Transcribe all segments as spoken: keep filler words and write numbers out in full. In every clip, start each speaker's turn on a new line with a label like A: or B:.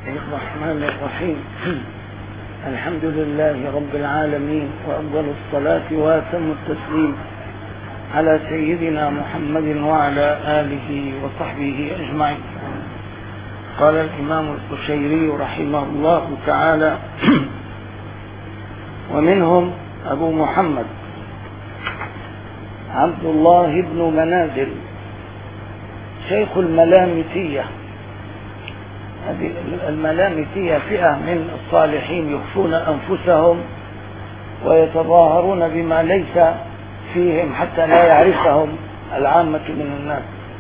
A: الرحمن الرحيم. الحمد لله رب العالمين، وأفضل الصلاة وأتم التسليم على سيدنا محمد وعلى آله وصحبه أجمعين. قال الإمام القشيري رحمه الله تعالى: ومنهم أبو محمد عبد الله بن منازل شيخ الملامتية. هذه الملامتية فئة من الصالحين يخفون أنفسهم ويتظاهرون بما ليس فيهم حتى لا يعرفهم العامة من الناس.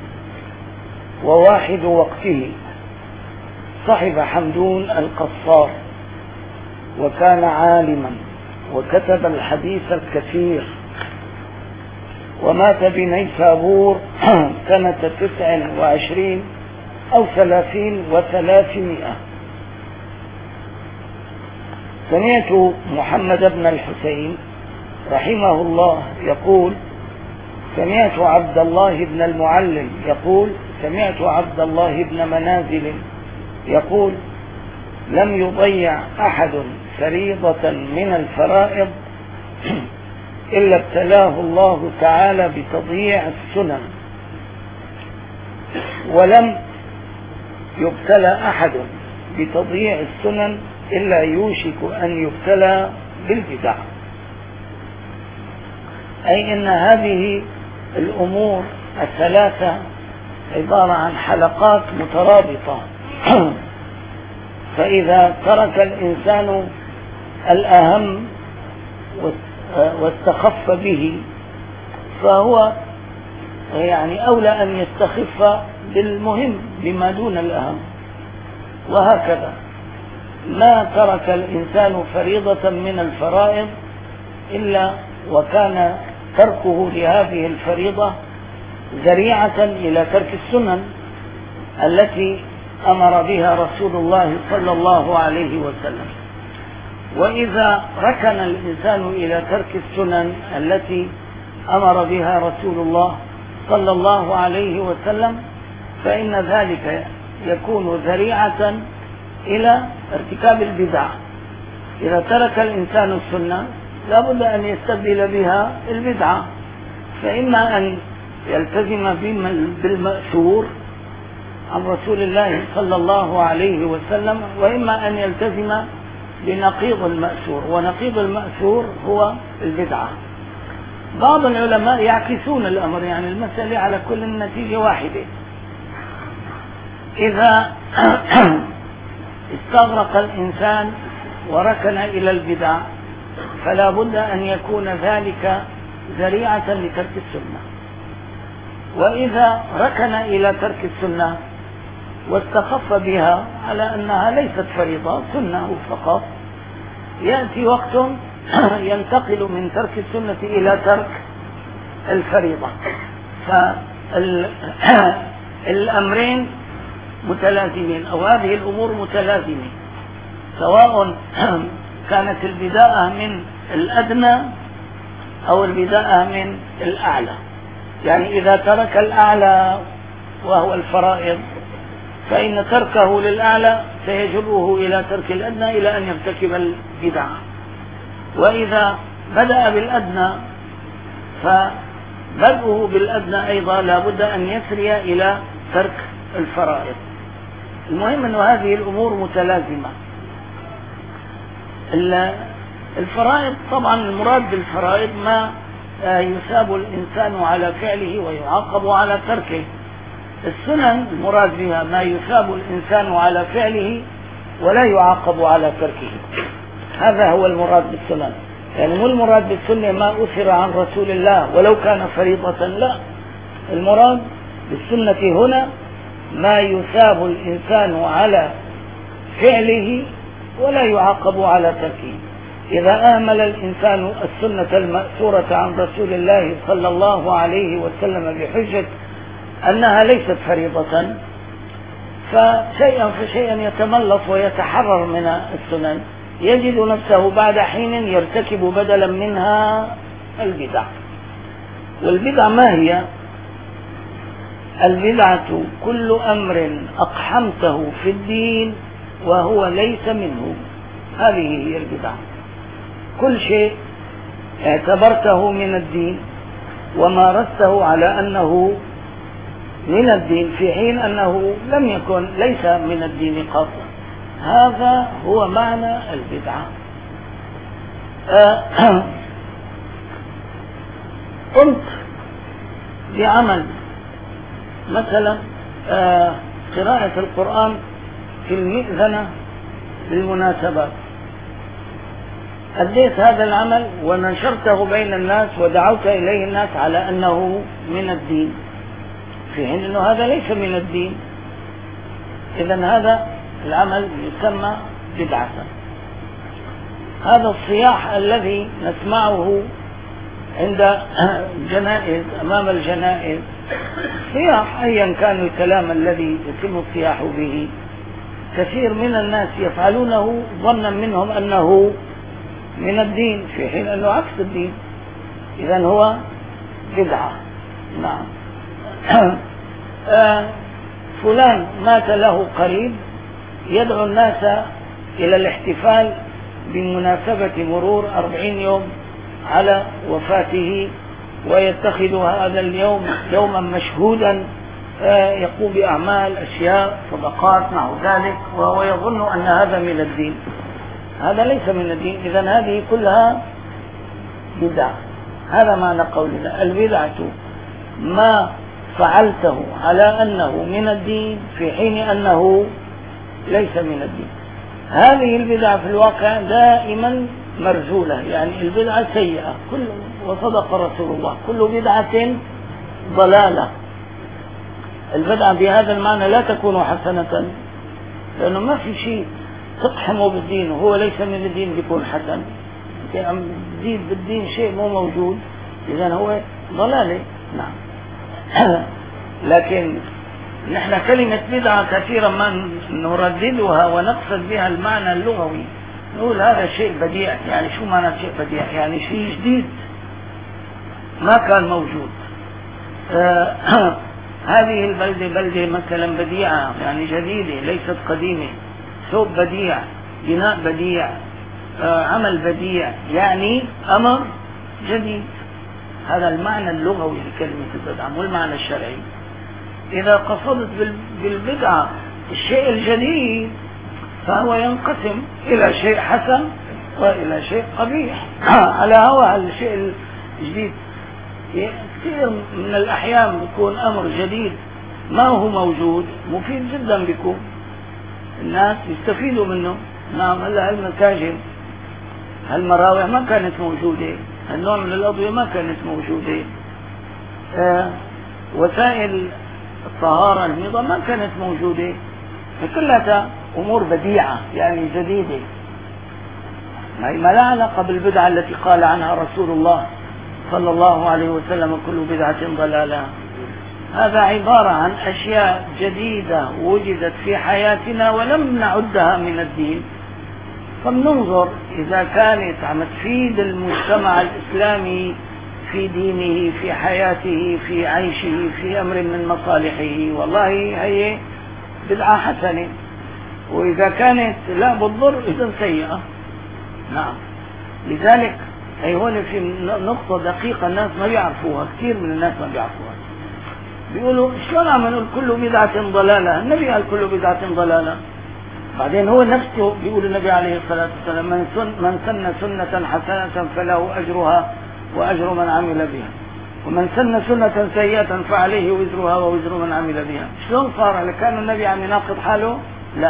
A: وواحد وقته صحب حمدون القصار، وكان عالما وكتب الحديث الكثير، ومات بنيسابور سنة تسع وعشرين أو ثلاثين وثلاثمائة. سمعت محمد بن الحسين رحمه الله يقول: سمعت عبد الله بن المعلم يقول: سمعت عبد الله بن منازل يقول: لم يضيع أحد فريضة من الفرائض إلا ابتلاه الله تعالى بتضييع السنن، ولم يبتلى أحد بتضييع السنن إلا يوشك أن يبتلى بالبدع. أي أن هذه الأمور الثلاثة عبارة عن حلقات مترابطة، فإذا ترك الإنسان الأهم واستخف به فهو يعني أولى أن يستخف بالمهم بما دون الأهم. وهكذا ما ترك الإنسان فريضة من الفرائض إلا وكان تركه لهذه الفريضة ذريعة إلى ترك السنن التي أمر بها رسول الله صلى الله عليه وسلم. وإذا ركن الإنسان إلى ترك السنن التي أمر بها رسول الله صلى الله عليه وسلم فإن ذلك يكون ذريعة إلى ارتكاب البدع. إذا ترك الإنسان السنة لا بد أن يستبدل بها البدعة، فإما أن يلتزم بالمأثور عن رسول الله صلى الله عليه وسلم، وإما أن يلتزم بنقيض المأثور، ونقيض المأثور هو البدعة. بعض العلماء يعكسون الأمر، يعني المسألة على كل النتيجة واحدة. إذا استغرق الإنسان وركن إلى البدع فلا بد أن يكون ذلك ذريعة لترك السنة. وإذا ركن إلى ترك السنة واستخف بها على أنها ليست فريضة، سنة فقط، يأتي وقت ينتقل من ترك السنة إلى ترك الفريضة. فالأمرين متلازمين، أو هذه الأمور متلازمة، سواء كانت البداءة من الأدنى أو البداءة من الأعلى. يعني إذا ترك الأعلى وهو الفرائض فإن تركه للأعلى سيجره إلى ترك الأدنى إلى أن يرتكب البدعة. وإذا بدأ بالأدنى فبدأه بالأدنى أيضا لا بد أن يسري إلى ترك الفرائض. المهم أن هذه الأمور متلازمة. الفرائض طبعا المراد بالفرائض ما يثاب الإنسان على فعله ويعاقب على تركه. السنن المراد بها ما يثاب الإنسان على فعله ولا يعاقب على تركه. هذا هو المراد بالسنن. يعني مو المراد بالسنة ما أثر عن رسول الله ولو كان فريضة، لا، المراد بالسنة هنا ما يثاب الإنسان على فعله ولا يعاقب على تركه. إذا آمل الإنسان السنة المأثورة عن رسول الله صلى الله عليه وسلم بحجة أنها ليست فريضة، فشيئا فشيئا يتملص ويتحرر من السنن، يجد نفسه بعد حين يرتكب بدلا منها البدع. والبدع ما هي؟ البدعة كل أمر أقحمته في الدين وهو ليس منه. هذه هي البدعة. كل شيء اعتبرته من الدين ومارسته على أنه من الدين في حين أنه لم يكن ليس من الدين قط، هذا هو معنى البدعة. قمت بعمل مثلا قراءة القرآن في المئذنة بالمناسبات، أديت هذا العمل ونشرته بين الناس ودعوت إليه الناس على أنه من الدين في حين أنه هذا ليس من الدين. إذن هذا العمل يسمى بدعة. هذا الصياح الذي نسمعه عند الجنائز أمام الجنائز، صياح أيا كان الكلام الذي يتم الصياح به، كثير من الناس يفعلونه ظنا منهم أنه من الدين في حين أنه عكس الدين. إذن هو بدعة. نعم. فلان مات له قريب، يدعو الناس إلى الاحتفال بمناسبة مرور أربعين يوم على وفاته، ويتخذ هذا اليوم يوما مشهودا يقوم بأعمال أشياء صدقات مع ذلك، وهو يظن أن هذا من الدين. هذا ليس من الدين. إذن هذه كلها بدعة. هذا معنى قولنا البدعة ما فعلته على أنه من الدين في حين أنه ليس من الدين. هذه البدعة في الواقع دائما مرجولة، يعني البدعة سيئة. كل وصدق رسول الله كل بدعة ضلالة. البدعة بهذا المعنى لا تكون حسنة، لأنه ما في شيء تقحمه بالدين وهو ليس من الدين بيكون حسن. عم تزيد بالدين شيء مو موجود، إذن هو ضلالة. نعم. لكن نحن كلمة بدعة كثيرا ما نرددها ونقصد بها المعنى اللغوي، نقول هذا شيء بديع. يعني شو معنى شيء بديع؟ يعني شيء جديد ما كان موجود. آه هذه البلدة بلدة مثلا بديعة، يعني جديدة ليست قديمة، ثوب بديع، بناء بديع، آه عمل بديع، يعني أمر جديد. هذا المعنى اللغوي لكلمة البدعة مو المعنى الشرعي. إذا قصدت بالبدعة الشيء الجديد فهو ينقسم إلى شيء حسن وإلى شيء قبيح على هوا الشيء الجديد. كثير من الأحيان بيكون أمر جديد ما هو موجود مفيد جدا، بيكون الناس يستفيدوا منه. نعم. هلا المساجد هالمراوح ما كانت موجودة، هالنوع من الأضوية ما كانت موجودة، آه وسائل الطهارة النظام ما كانت موجودة، فكلها أمور بديعة يعني جديدة، ما لا علاقة بالبدعة التي قال عنها رسول الله صلى الله عليه وسلم كل بدعة ضلالة. هذا عبارة عن أشياء جديدة وجدت في حياتنا ولم نعدها من الدين، فبننظر إذا كانت عم تفيد المجتمع الإسلامي في دينه في حياته في عيشه في أمر من مصالحه، والله هي بدعة حسنة، وإذا كانت لا بتضر إذن سيئة. نعم. لذلك أي هون في نقطة دقيقة الناس ما بيعرفوها، كثير من الناس ما بيعرفوها. بيقولوا شلون عم نقول كل بدعة ضلالة؟ النبي قال كل بدعة ضلالة، بعدين هو نفسه بيقول النبي عليه الصلاة والسلام من سن من سن سنة حسنة فله أجرها وأجر من عمل بها، ومن سن سنة سيئة فعليه وزرها ووزر من عمل بها. شلون صار؟ هل كان النبي عم يناقض حاله؟ لا.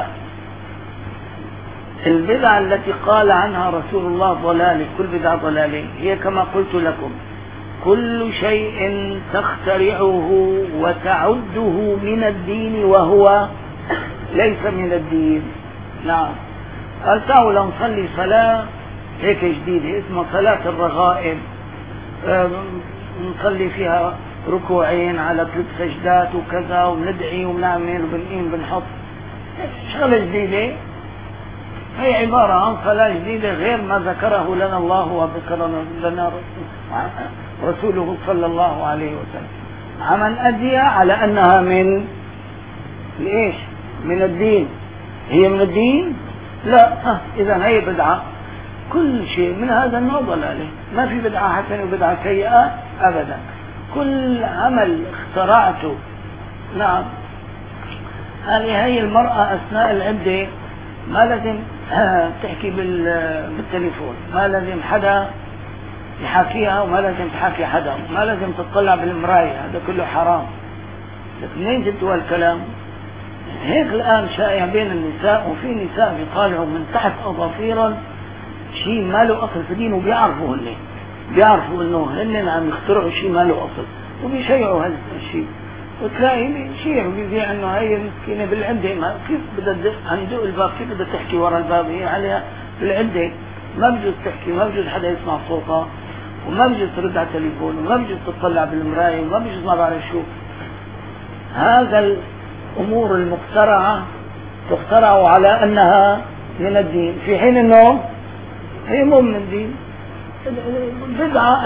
A: البدعة التي قال عنها رسول الله ضلالة، كل بدعة ضلالة، هي كما قلت لكم كل شيء تخترعه وتعده من الدين وهو ليس من الدين. نعم. قال تعالوا نصلي صلاة هيك جديدة اسمها صلاة الرغائب، آه نصلي فيها ركوعين على ثلاث سجدات وكذا، وندعي وبنعمل وبنقيم بنحط شغلة جديدة. هي عبارة عن صلاة جديدة غير ما ذكره لنا الله وذكر لنا رسوله صلى الله عليه وسلم، عمن أديها على أنها من لإيش؟ من الدين. هي من الدين؟ لا. آه. إذا هي بدعة. كل شيء من هذا النوع ضلالة، ما في بدعة حسنة وبدعة سيئة أبدا. كل عمل اخترعته. نعم. هذه هي المرأة أثناء العدة ما لازم تحكي بالتليفون، ما لازم حدا يحاكيها، وما لازم تحاكي حدا، ما لازم تطلع بالمراية، هذا كله حرام. لكن منين جبتوا هالكلام؟ هيك الآن شائع بين النساء، وفي نساء بيطالعوا من تحت أظافيرهم شيء ما له أصل في الدين، وبيعرفوا هن بيعرفوا إنه هن عم يخترعوا شيء ما له أصل، وبيشيعوا هذا الشيء. وتلاقي شيء بيزيع إنه هي مسكينة بالعدة، ما كيف بدها عندو الباب، كيف بدها تحكي ورا الباب؟ هي عليها بالعدة، ما بجوز تحكي، ما بجوز حدا يسمع صوتها، وما بجوز ترد على التليفون، وما بجوز تطلع بالمراية، وما بجوز ما بعرف شو. هذا الأمور المخترعة تخترع على أنها من الدين، في حين أنه هي مو من الدين. البدعة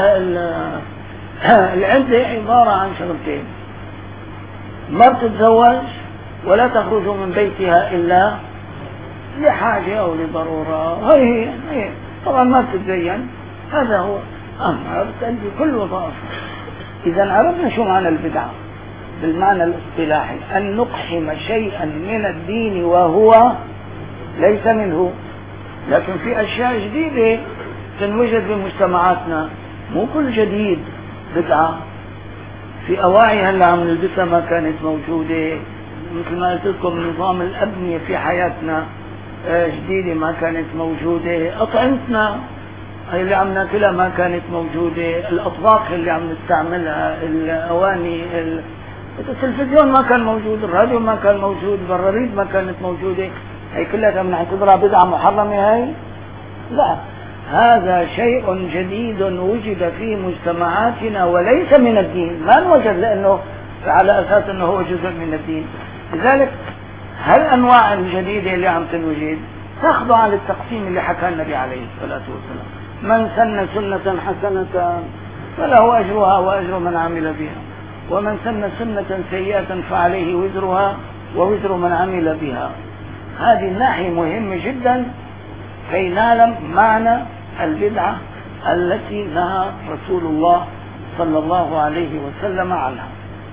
A: العدة عبارة عن شغلتين: ما بتتزوج ولا تخرج من بيتها إلا لحاجة أو لضرورة. هي هي طبعا ما بتتزين، هذا هو أمر بتأدي كل وظائف. إذا عرفنا شو معنى البدعة بالمعنى الاصطلاحي: أن نقحم شيئا من الدين وهو ليس منه. لكن في أشياء جديدة تنوجد بمجتمعاتنا، مو كل جديد بدعة. في أواعي هلا عم نلبسها ما كانت موجودة، مثل ما قلت لكم نظام الأبنية في حياتنا جديدة ما كانت موجودة، أطعمتنا اللي عم ناكلها ما كانت موجودة، الأطباق اللي عم نستعملها، الأواني، التلفزيون ما كان موجود، الراديو ما كان موجود، البراريد ما كانت موجودة. هي كلها بنعتبرها بدعة محرمة؟ هي لا، هذا شيء جديد وجد في مجتمعاتنا وليس من الدين، ما نوجد لأنه على أساس أنه هو جزء من الدين. لذلك هالأنواع الجديدة اللي عم تنوجد تخضع على التقسيم اللي حكى النبي عليه الصلاة والسلام: من سن سنة حسنة فله أجرها وأجر من عمل بها، ومن سن سنة سيئة فعليه وزرها ووزر من عمل بها. هذه الناحية مهمة جدا كي نعلم معنى البدعة التي نهى رسول الله صلى الله عليه وسلم عنها.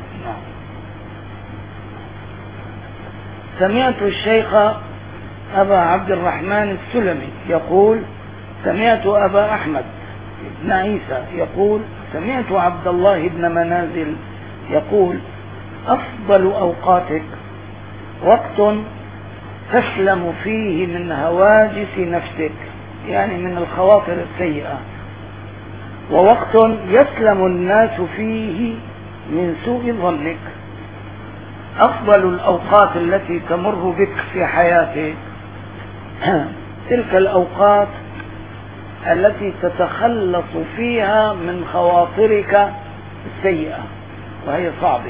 A: سمعت الشيخ أبا عبد الرحمن السلمي يقول: سمعت أبا أحمد بن عيسى يقول: سمعت عبد الله بن منازل يقول: أفضل أوقاتك وقت تسلم فيه من هواجس نفسك، يعني من الخواطر السيئة، ووقت يسلم الناس فيه من سوء ظنك. أفضل الأوقات التي تمر بك في حياتك تلك الأوقات التي تتخلص فيها من خواطرك السيئة، وهي صعبة.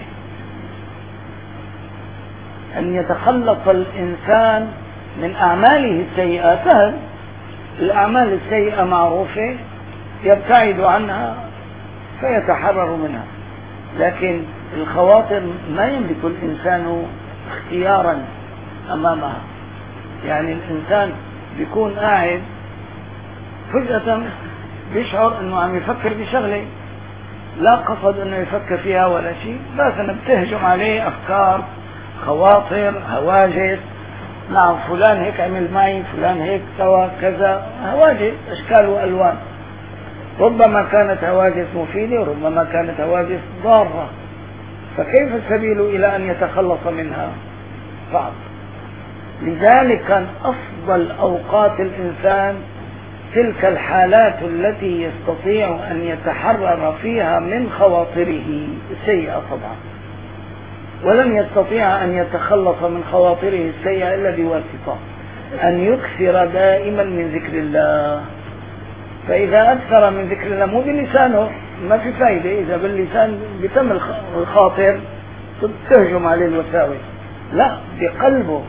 A: أن يتخلص الإنسان من أعماله السيئة سهل، الأعمال السيئة معروفة يبتعد عنها فيتحرر منها، لكن الخواطر ما يملك الإنسان اختيارا أمامها. يعني الإنسان بيكون قاعد فجأة بيشعر أنه عم يفكر بشغلة لا قصد أنه يفكر فيها ولا شيء، بس أنه بتهجم عليه أفكار، خواطر، هواجس. نعم فلان هيك عمل معي، فلان هيك سوى كذا، هواجس أشكال وألوان. ربما كانت هواجس مفيدة وربما كانت هواجس ضارة، فكيف السبيل إلى أن يتخلص منها؟ صعب. لذلك كان أفضل أوقات الإنسان تلك الحالات التي يستطيع أن يتحرر فيها من خواطره السيئة طبعا، ولن يستطيع أن يتخلص من خواطره السيئة إلا بواسطة أن يكثر دائما من ذكر الله. فإذا أكثر من ذكر الله مو بلسانه ما في فايدة، إذا باللسان بتم الخاطر تهجم عليه الوساوس، لا، بقلبه،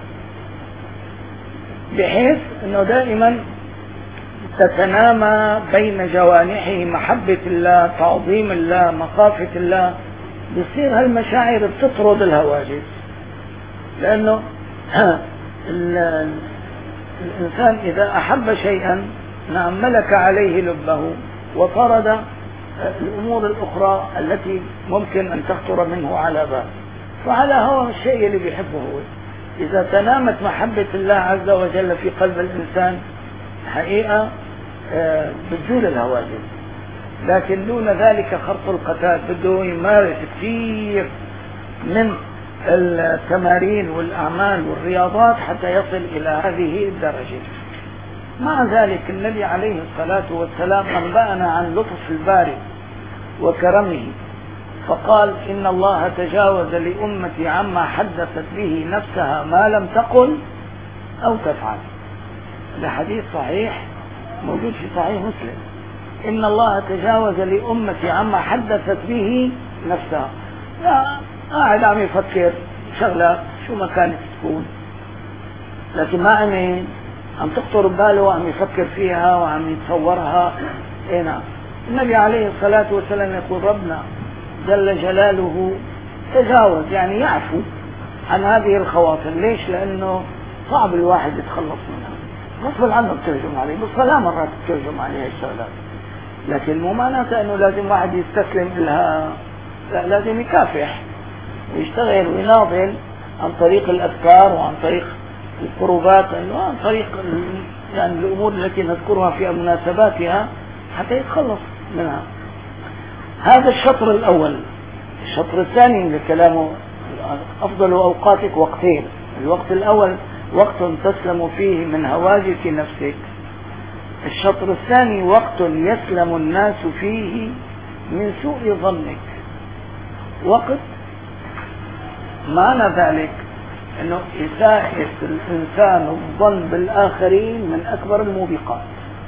A: بحيث أنه دائما تتنامى بين جوانحه محبة الله، تعظيم الله، مخافة الله. بصير هالمشاعر بتطرد الهواجس، لأنه الإنسان إذا أحب شيئا نعم ملك عليه لبه وطرد الأمور الأخرى التي ممكن أن تخطر منه على بال، فعلى هو الشيء اللي بيحبه هو. إذا تنامت محبة الله عز وجل في قلب الإنسان حقيقة بتزول الهواجس، لكن دون ذلك خرط القتال بده يمارس كثير من التمارين والأعمال والرياضات حتى يصل إلى هذه الدرجة. مع ذلك النبي عليه الصلاة والسلام أنبأنا عن لطف الباري وكرمه، فقال إن الله تجاوز لأمتي عما حدثت به نفسها ما لم تقل أو تفعل. هذا حديث صحيح موجود في صحيح مسلم. إن الله تجاوز لأمتي عما حدثت به نفسها. قاعد عم يفكر شغلة شو ما كانت تكون، لكن ما عم عم تخطر بباله وعم يفكر فيها وعم يتصورها. إيه نعم. النبي عليه الصلاة والسلام يقول ربنا جل جلاله تجاوز، يعني يعفو عن هذه الخواطر. ليش؟ لأنه صعب الواحد يتخلص منها، غصب عنه بترجم عليه، بالصلاة مرات بترجم عليه الشغلات، لكن مو معناته أنه لازم واحد يستسلم لها، لا، لازم يكافح ويشتغل ويناضل عن طريق الأذكار وعن طريق القربات وعن طريق يعني الأمور التي نذكرها في مناسباتها حتى يتخلص منها. هذا الشطر الأول. الشطر الثاني من كلامه أفضل أوقاتك وقتين. الوقت الأول وقت تسلم فيه من هواجس نفسك. الشطر الثاني وقت يسلم الناس فيه من سوء ظنك. وقت معنى ذلك أنه إساءة الإنسان الظن بالآخرين من أكبر الموبقات،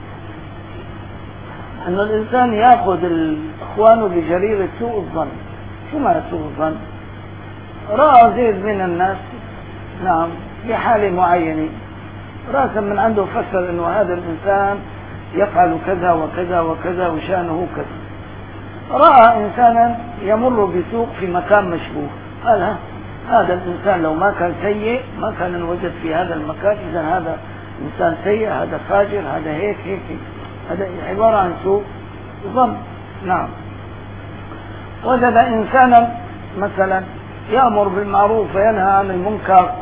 A: أن الإنسان يأخذ الإخوان بجريرة سوء الظن. شو معنى سوء الظن؟ رأى زيد من الناس نعم بحالة معينة، رأسا من عنده فسر أنه هذا الإنسان يفعل كذا وكذا وكذا وشانه كذا. رأى إنسانا يمر بسوق في مكان مشبوه، قال ها هذا الإنسان لو ما كان سيء ما كان نوجد في هذا المكان، إذا هذا إنسان سيء، هذا فاجر، هذا هيك هيك هيك. هذا عبارة عن سوء ظن. نعم. وجد إنسانا مثلا يأمر بالمعروف وينهى عن المنكر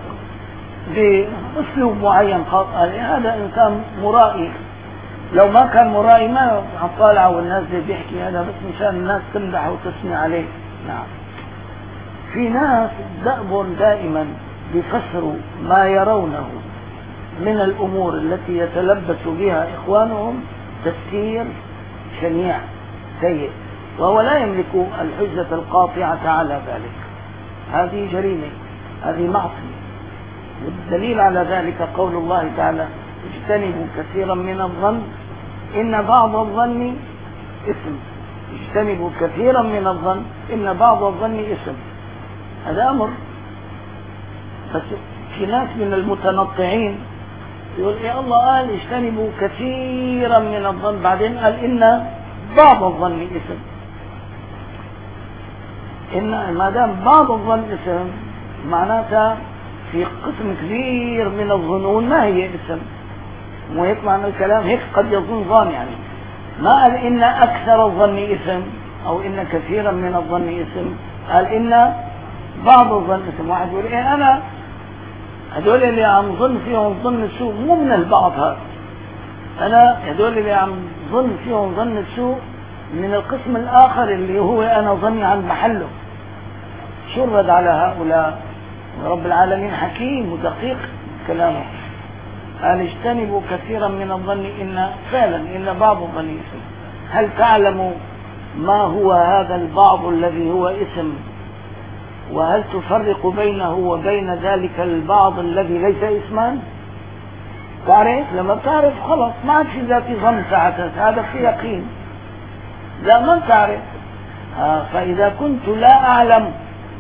A: بأسلوب معين، قال هذا إنسان مرائي، لو ما كان مرائي ما طالع والناس بيحكي هذا بس مشان الناس تمدح وتثني عليه. نعم. في ناس دأب دائما بيفسروا ما يرونه من الأمور التي يتلبس بها إخوانهم تفسير شنيع سيء، وهو لا يملك الحجة القاطعة على ذلك. هذه جريمة، هذه معصية. والدليل على ذلك قول الله تعالى اجتنبوا كثيرا من الظن إن بعض الظن إثم. اجتنبوا كثيرا من الظن إن بعض الظن إثم. هذا أمر. بس في ناس من المتنطعين يقول يا الله قال اجتنبوا كثيرا من الظن، بعدين قال إن بعض الظن إثم. إن ما دام بعض الظن إثم معناتها في قسم كبير من الظنون ما هي إثم. وهيك معنى الكلام هيك قد يظن ظن، يعني ما قال إن أكثر الظن إثم أو إن كثيرا من الظن إثم، قال إن بعض الظن إثم. واحد يقول إيه أنا هدول اللي عم ظن فيهم ظن السوء مو من البعض، هذا أنا هدول اللي عم ظن فيهم ظن السوء من القسم الآخر اللي هو أنا ظني عن محله. شو الرد على هؤلاء؟ رب العالمين حكيم ودقيق كلامه، قال اجتنبوا كثيرا من الظن إن فعلا إن بعض الظن إثم. هل تعلم ما هو هذا البعض الذي هو إثم؟ وهل تفرق بينه وبين ذلك البعض الذي ليس إثما؟ تعرف؟ لما بتعرف خلص ما عاد في ذات ظن ساعتها، هذا في يقين. لا ما بتعرف. آه فإذا كنت لا أعلم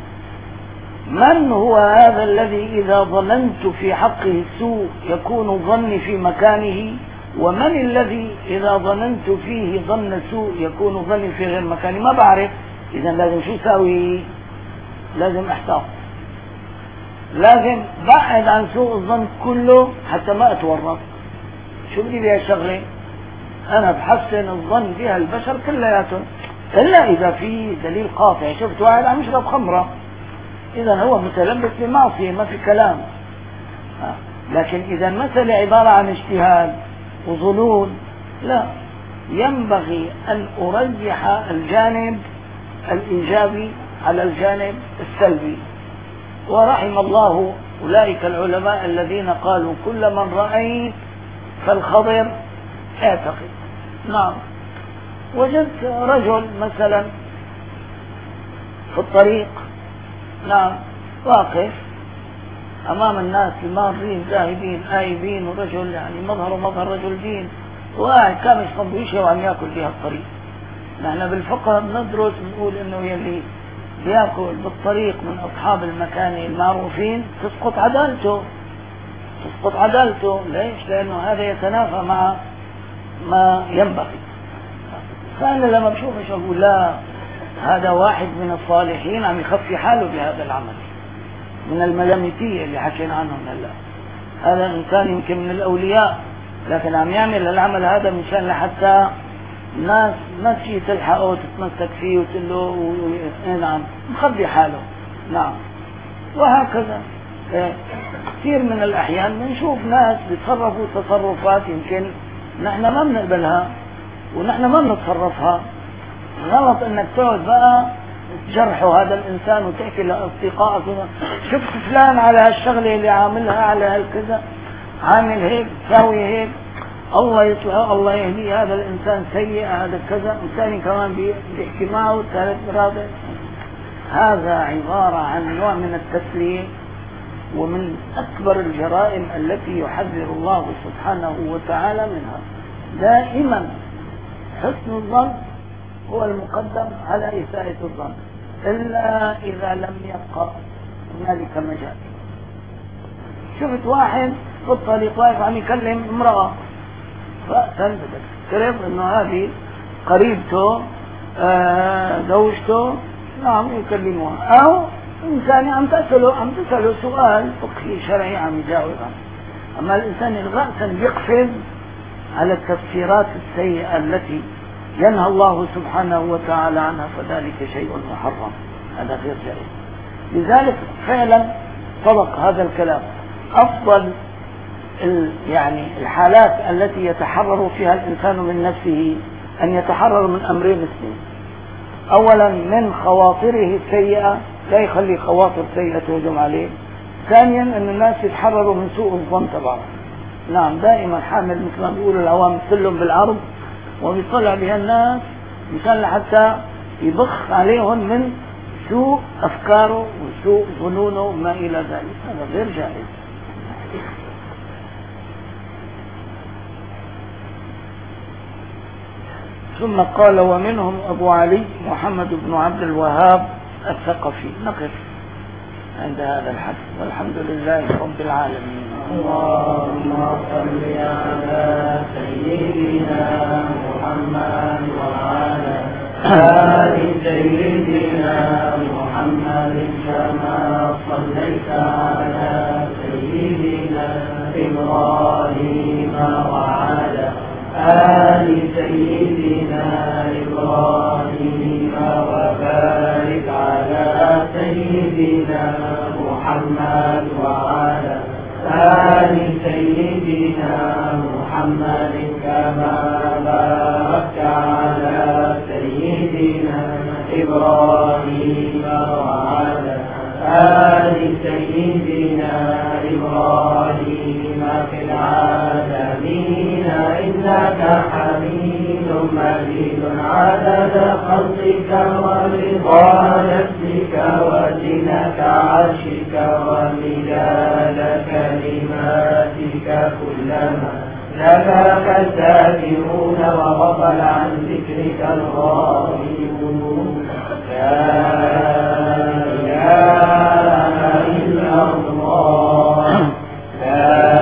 A: من هو هذا الذي إذا ظننت في حقه السوء يكون ظني في مكانه، ومن الذي إذا ظننت فيه ظن سوء يكون ظني في غير مكانه، ما بعرف. إذا لازم شو ساوي؟ لازم احتاط. لازم بعد عن سوء الظن كله حتى ما اتورط. شو بدي بها شغله انا بحسن الظن بها البشر كلياتهم، الا اذا في دليل قاطع. شفت واحد عم يشرب خمره، اذا هو متلبس بمعصيه ما في كلام. لكن اذا المسألة عبارة عن اجتهاد وظنون، لا، ينبغي ان ارجح الجانب الايجابي على الجانب السلبي. ورحم الله اولئك العلماء الذين قالوا كل من رأيت فالخضر اعتقد. نعم. وجدت رجل مثلا في الطريق، نعم، واقف امام الناس المارين ذاهبين آيبين، ورجل يعني مظهره مظهر رجل دين، وقاعد كامل سندويشه وعم ياكل بها الطريق. نحن بالفقه بندرس بنقول انه يلي بياكل بالطريق من اصحاب المكان المعروفين تسقط عدالته، تسقط عدالته. ليش؟ لانه هذا يتنافى مع ما ينبغي. فانا لما بشوفه اقول لا، هذا واحد من الصالحين عم يخفي حاله بهذا العمل، من الملامتية اللي حكينا عنهم هلا. هذا انسان يمكن من الاولياء، لكن عم يعمل العمل هذا مشان لحتى الناس ما تجي تلحقه وتتمسك فيه وتقول له نعم مخبي حاله. نعم. وهكذا كثير من الاحيان بنشوف ناس بيتصرفوا تصرفات يمكن نحن ما بنقبلها ونحن ما بنتصرفها. غلط انك تقعد بقى تجرحوا هذا الانسان وتحكي لاصدقائك شفت فلان على هالشغله اللي عاملها، على هالكذا، عامل هيك، ساوي هيك، الله يطلع، الله يهدي، هذا الانسان سيء، هذا كذا، والثاني كمان بيحكي معه، والثالث برابع. هذا عباره عن نوع من التسليم، ومن اكبر الجرائم التي يحذر الله سبحانه وتعالى منها. دائما حسن الظن هو المقدم على إساءة الظن، إلا إذا لم يبقى هنالك مجال. شفت واحد في الطريق واقف عم يكلم امرأة، رأسا بدك تقرب إنه هذه قريبته، آه زوجته، نعم يكلموها، أو إنسان عم تسأله عم تسأله سؤال فقهي شرعي عم يجاوب عنه. أما الإنسان اللي رأسا يقفز على التفسيرات السيئة التي ينهى الله سبحانه وتعالى عنها فذلك شيء محرم، هذا غير جائز. لذلك فعلا صدق هذا الكلام. أفضل يعني الحالات التي يتحرر فيها الإنسان من نفسه أن يتحرر من أمرين اثنين: أولا من خواطره السيئة، لا يخلي خواطر سيئة تهجم عليه. ثانيا أن الناس يتحرروا من سوء الظن تبعه. نعم، دائما حامل مثل ما بيقولوا العوام سلم بالعرض، وبيطلع بها الناس مشان حتى يبخ عليهم من سوء أفكاره وسوء ظنونه وما إلى ذلك. هذا غير جائز. ثم قال: ومنهم أبو علي محمد بن عبد الوهاب الثقفي. نقف عند هذا الحد، والحمد لله رب العالمين.
B: اللهم صل على سيدنا محمد وعلى آل سيدنا محمد كما صليت على سيدنا إبراهيم وعلى آل سيدنا إبراهيم وبارك على سيدنا محمد وعلى آل سيدنا محمد كما باركت على سيدنا إبراهيم وعلى آل سيدنا إبراهيم في العالمين إنك حميد مجيد. عدد خلقك ورضا نفسك وزنة عرشك ومداد كلماتك كلما ذكرك الذاكرون وغفل عن ذكرك الغافلون. لا إله إلا الله، لا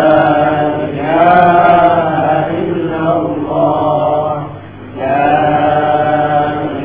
B: إله إلا الله، لا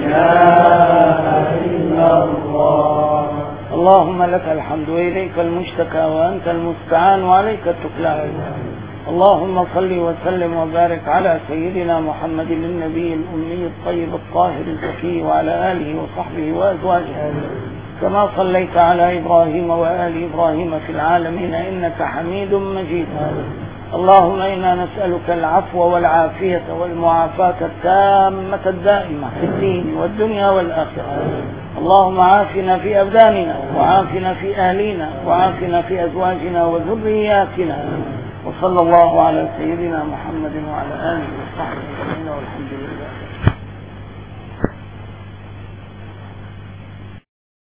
B: إله إلا الله.
A: اللهم لك الحمد وإليك المشتكى. المشتكى وأنت المستعان وعليك التكلان. اللهم صل وسلم وبارك على سيدنا محمد النبي الأمي الطيب الطاهر الزكي وعلى آله وصحبه وأزواجه كما صليت على إبراهيم وآل إبراهيم في العالمين إنك حميد مجيد. اللهم إنا نسألك العفو والعافية والمعافاة التامة الدائمة في الدين والدنيا والآخرة. اللهم عافنا في أبداننا وعافنا في أهلنا وعافنا في أزواجنا وذرياتنا. وصلى الله على سيدنا محمد وعلى آله وصحبه وسلم والحمد لله.